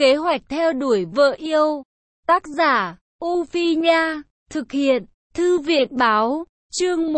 Kế hoạch theo đuổi vợ yêu. Tác giả, U Phi Nha. Thực hiện, Thư viện Báo. Chương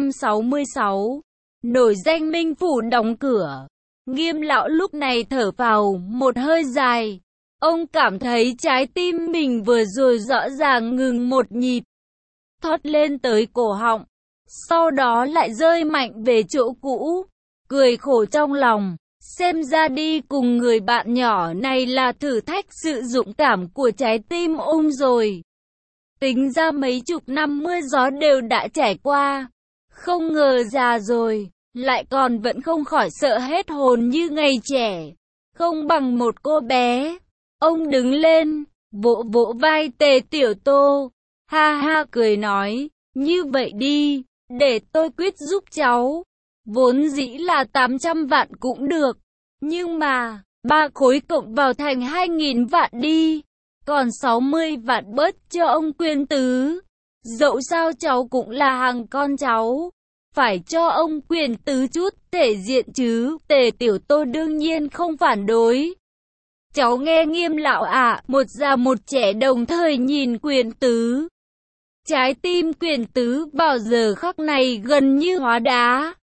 166. Nổi danh Minh Phủ đóng cửa. Nghiêm lão lúc này thở phào một hơi dài. Ông cảm thấy trái tim mình vừa rồi rõ ràng ngừng một nhịp, thoát lên tới cổ họng, sau đó lại rơi mạnh về chỗ cũ. Cười khổ trong lòng, xem ra đi cùng người bạn nhỏ này là thử thách sự dũng cảm của trái tim ông rồi. Tính ra mấy chục năm mưa gió đều đã trải qua, không ngờ già rồi, lại còn vẫn không khỏi sợ hết hồn như ngày trẻ, không bằng một cô bé. Ông đứng lên, vỗ vỗ vai Tề Tiểu Tô, ha ha cười nói, như vậy đi, để tôi quyết giúp cháu. Vốn dĩ là 800 vạn cũng được, nhưng mà, 3 khối cộng vào thành 2.000 vạn đi, còn 60 vạn bớt cho ông Quyên Tứ. Dẫu sao cháu cũng là hàng con cháu, phải cho ông Quyên Tứ chút thể diện chứ. Tề Tiểu Tô đương nhiên không phản đối. Cháu nghe Nghiêm lão ạ. Một già một trẻ đồng thời nhìn Quyên Tứ. Trái tim Quyên Tứ vào giờ khắc này gần như hóa đá.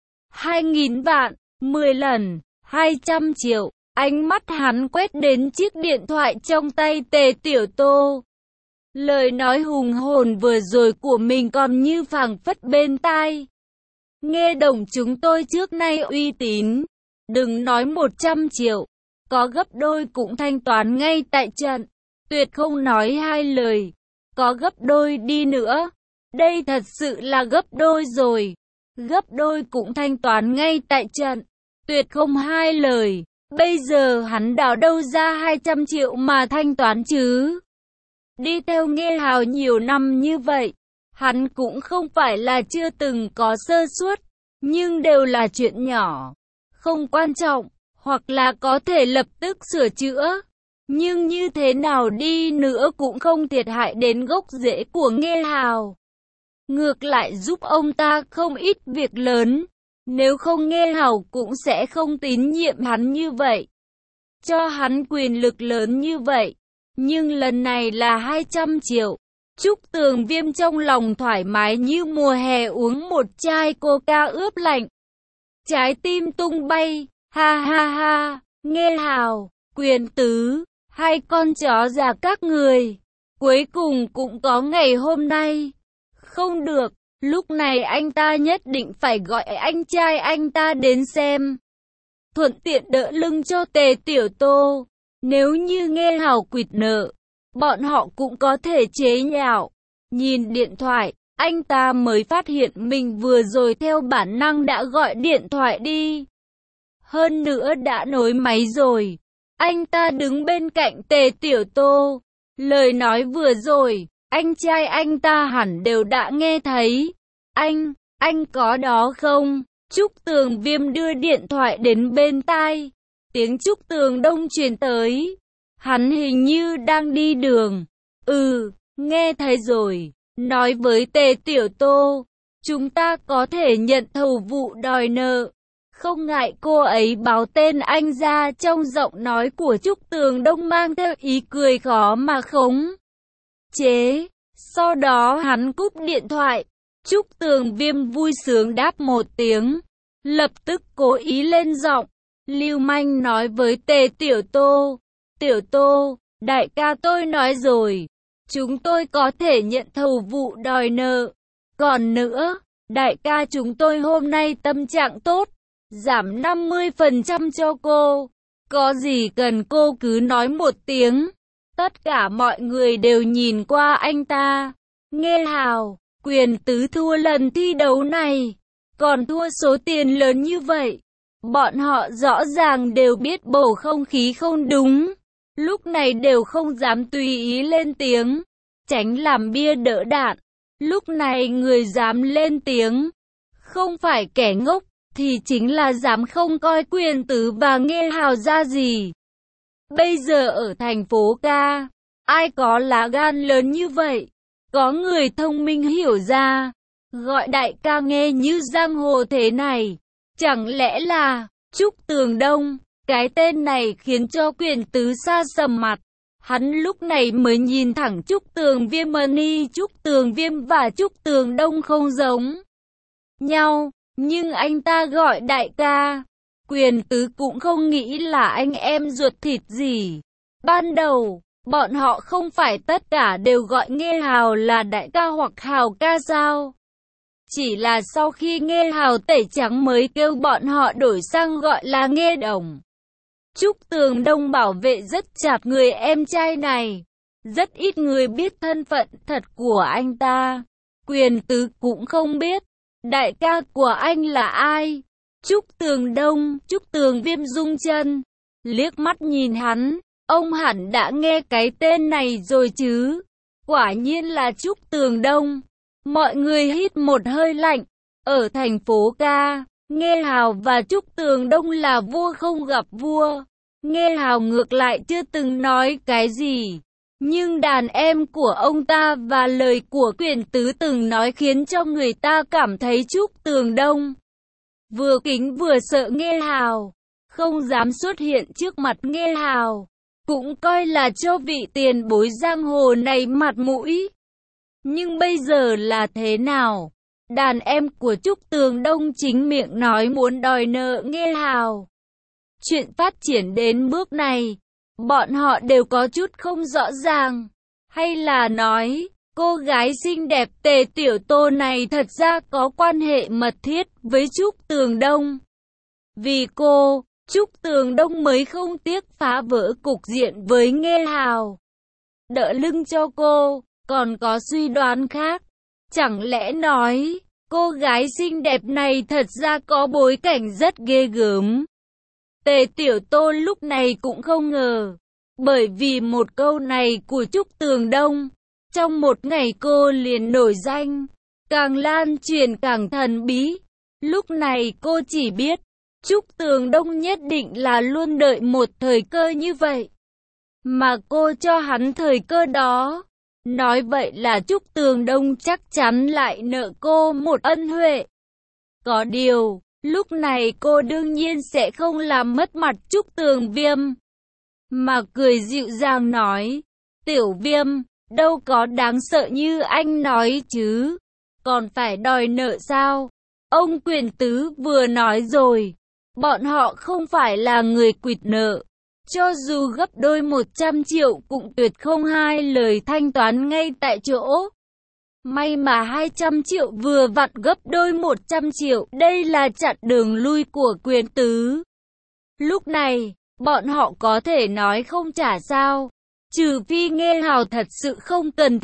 2.000 vạn, 10 lần, 200 triệu. Ánh mắt hắn quét đến chiếc điện thoại trong tay Tề Tiểu Tô. Lời nói hùng hồn vừa rồi của mình còn như phảng phất bên tai. Nghe đồng chúng tôi trước nay uy tín. Đừng nói 100 triệu. Có gấp đôi cũng thanh toán ngay tại trận. Tuyệt không nói hai lời. Có gấp đôi đi nữa. Đây thật sự là gấp đôi rồi. Gấp đôi cũng thanh toán ngay tại trận. Tuyệt không hai lời. Bây giờ hắn đào đâu ra 200 triệu mà thanh toán chứ? Đi theo Nghê Hào nhiều năm như vậy, hắn cũng không phải là chưa từng có sơ suất, nhưng đều là chuyện nhỏ, không quan trọng, hoặc là có thể lập tức sửa chữa. Nhưng như thế nào đi nữa cũng không thiệt hại đến gốc rễ của Nghê Hào. Ngược lại giúp ông ta không ít việc lớn. Nếu không Nghê Hào cũng sẽ không tín nhiệm hắn như vậy, cho hắn quyền lực lớn như vậy. Nhưng lần này là 200 triệu. Trúc Tường Viêm trong lòng thoải mái như mùa hè uống một chai coca ướp lạnh. Trái tim tung bay, ha ha ha, Nghê Hào, Quyên Tứ, hai con chó già các người. Cuối cùng cũng có ngày hôm nay. Không được. Lúc này anh ta nhất định phải gọi anh trai anh ta đến xem. Thuận tiện đỡ lưng cho Tề Tiểu Tô. Nếu như Nghê Hào quỵt nợ, bọn họ cũng có thể chế nhạo. Nhìn điện thoại, anh ta mới phát hiện mình vừa rồi theo bản năng đã gọi điện thoại đi. Hơn nữa đã nối máy rồi. Anh ta đứng bên cạnh Tề Tiểu Tô. Lời nói vừa rồi, anh trai anh ta hẳn đều đã nghe thấy. Anh có đó không? Trúc Tường Viêm đưa điện thoại đến bên tai. Tiếng Trúc Tường Đông truyền tới. Hắn hình như đang đi đường. Nghe thấy rồi. Nói với Tề Tiểu Tô, chúng ta có thể nhận thầu vụ đòi nợ. Không ngại cô ấy báo tên anh ra. Trong giọng nói của Trúc Tường Đông mang theo ý cười khó mà khống chế. Sau đó hắn cúp điện thoại. Trúc Tường Viêm vui sướng đáp một tiếng, lập tức cố ý lên giọng, lưu manh nói với Tề Tiểu Tô. Tiểu Tô, đại ca tôi nói rồi, chúng tôi có thể nhận thầu vụ đòi nợ. Còn nữa, đại ca chúng tôi hôm nay tâm trạng tốt, giảm 50% cho cô. Có gì cần cô cứ nói một tiếng. Tất cả mọi người đều nhìn qua anh ta. Nghê Hào, Quyên Tứ thua lần thi đấu này, còn thua số tiền lớn như vậy. Bọn họ rõ ràng đều biết bầu không khí không đúng, lúc này đều không dám tùy ý lên tiếng, tránh làm bia đỡ đạn. Lúc này người dám lên tiếng, không phải kẻ ngốc, thì chính là dám không coi Quyên Tứ và Nghê Hào ra gì. Bây giờ ở thành phố ca, ai có lá gan lớn như vậy? Có người thông minh hiểu ra, gọi đại ca nghe như giang hồ thế này. Chẳng lẽ là Trúc Tường Đông, Cái tên này khiến cho Quyền Tứ sa sầm mặt. Hắn lúc này mới nhìn thẳng Trúc Tường Viêm. Trúc Tường Viêm và Trúc Tường Đông không giống nhau, nhưng anh ta gọi đại ca. Quyền Tứ cũng không nghĩ là anh em ruột thịt gì. Ban đầu, bọn họ không phải tất cả đều gọi Nghê Hào là đại ca hoặc Hào ca sao? Chỉ là sau khi Nghê Hào tẩy trắng mới kêu bọn họ đổi sang gọi là Nghê Đồng. Trúc Tường Đông bảo vệ rất chặt người em trai này. Rất ít người biết thân phận thật của anh ta. Quyền Tứ cũng không biết đại ca của anh là ai. Trúc Tường Đông, Trúc Tường Viêm rung chân, liếc mắt nhìn hắn. Ông hẳn đã nghe cái tên này rồi chứ. Quả nhiên là Trúc Tường Đông. Mọi người hít một hơi lạnh. Ở thành phố ca, Nghê Hào và Trúc Tường Đông là vua không gặp vua. Nghê Hào ngược lại chưa từng nói cái gì. Nhưng đàn em của ông ta và lời của Quyền Tứ từng nói khiến cho người ta cảm thấy Trúc Tường Đông vừa kính vừa sợ Nghê Hào, không dám xuất hiện trước mặt Nghê Hào, cũng coi là cho vị tiền bối giang hồ này mặt mũi. Nhưng bây giờ là thế nào? Đàn em của Trúc Tường Đông chính miệng nói muốn đòi nợ Nghê Hào. Chuyện phát triển đến bước này, bọn họ đều có chút không rõ ràng. Hay là nói, cô gái xinh đẹp Tề Tiểu Tô này thật ra có quan hệ mật thiết với Trúc Tường Đông. Vì cô, Trúc Tường Đông mới không tiếc phá vỡ cục diện với Nghê Hào, đỡ lưng cho cô. Còn có suy đoán khác. Chẳng lẽ nói, cô gái xinh đẹp này thật ra có bối cảnh rất ghê gớm. Tề Tiểu Tô lúc này cũng không ngờ. Bởi vì một câu này của Trúc Tường Đông, trong một ngày cô liền nổi danh, càng lan truyền càng thần bí. Lúc này cô chỉ biết, Trúc Tường Đông nhất định là luôn đợi một thời cơ như vậy. Mà cô cho hắn thời cơ đó. Nói vậy là Trúc Tường Đông chắc chắn lại nợ cô một ân huệ. Có điều, lúc này cô đương nhiên sẽ không làm mất mặt Trúc Tường Viêm. Mà cười dịu dàng nói, Tiểu Viêm, đâu có đáng sợ như anh nói chứ. Còn phải đòi nợ sao? Ông Quyền Tứ vừa nói rồi, bọn họ không phải là người quỵt nợ. Cho dù gấp đôi 100 triệu cũng tuyệt không hai lời thanh toán ngay tại chỗ. May mà 200 triệu vừa vặn gấp đôi 100 triệu, đây là chặn đường lui của Quyền Tứ. Lúc này, bọn họ có thể nói không trả sao. Trừ phi Nghê Hào thật sự không cần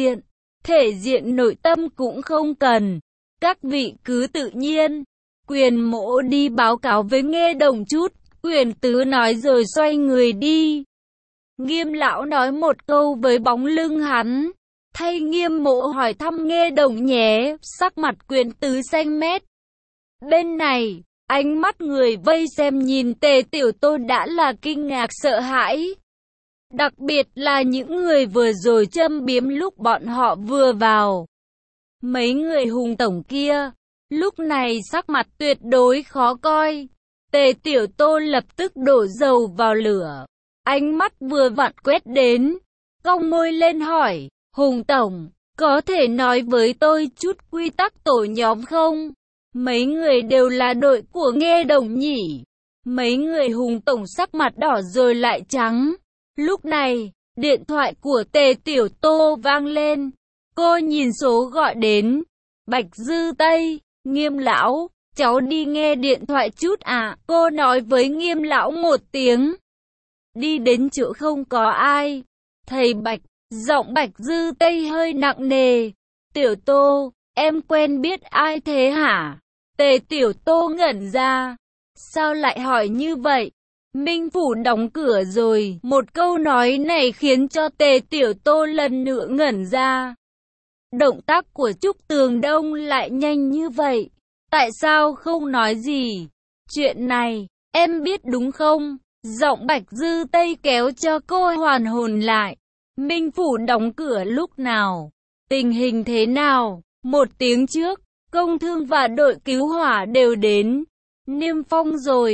thể diện nội tâm cũng không cần. Các vị cứ tự nhiên. Quyền Mỗ đi báo cáo với Nghê Đồng chút. Quyền Tứ nói rồi xoay người đi. Nghiêm lão nói một câu với bóng lưng hắn. Thay Nghiêm Mỗ hỏi thăm Nghê Đồng nhé. Sắc mặt Quyền Tứ xanh mét. Bên này, ánh mắt người vây xem nhìn Tề Tiểu Tô đã là kinh ngạc sợ hãi. Đặc biệt là những người vừa rồi châm biếm lúc bọn họ vừa vào. Mấy người hùng tổng kia, lúc này sắc mặt tuyệt đối khó coi. Tề Tiểu Tô lập tức đổ dầu vào lửa. Ánh mắt vừa vặn quét đến. Cong môi lên hỏi, Hùng tổng, có thể nói với tôi chút quy tắc tổ nhóm không? Mấy người đều là đội của Nghê Đồng nhỉ? Mấy người hùng tổng sắc mặt đỏ rồi lại trắng. Lúc này, điện thoại của Tề Tiểu Tô vang lên. Cô nhìn số gọi đến. Bạch Dư Tây, Nghiêm lão, cháu đi nghe điện thoại chút à? Cô nói với Nghiêm lão một tiếng. Đi đến chỗ không có ai. Thầy Bạch, giọng Bạch Dư Tây hơi nặng nề. Tiểu Tô, em quen biết ai thế hả? Tề Tiểu Tô ngẩn ra. Sao lại hỏi như vậy? Minh Phủ đóng cửa rồi. Một câu nói này khiến cho Tề Tiểu Tô lần nữa ngẩn ra. Động tác của Trúc Tường Đông lại nhanh như vậy. Tại sao không nói gì? Chuyện này, em biết đúng không? Giọng Bạch Dư Tây kéo cho cô hoàn hồn lại. Minh Phủ đóng cửa lúc nào? Tình hình thế nào? Một tiếng trước, công thương và đội cứu hỏa đều đến. Niêm phong rồi.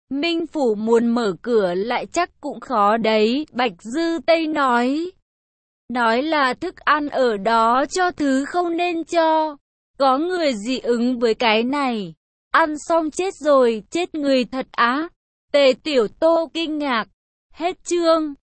Minh Phủ muốn mở cửa lại chắc cũng khó đấy, Bạch Dư Tây nói. Nói là thức ăn ở đó cho thứ không nên cho. Có người dị ứng với cái này. Ăn xong chết rồi, chết người thật á. Tề Tiểu Tô kinh ngạc. Hết chương.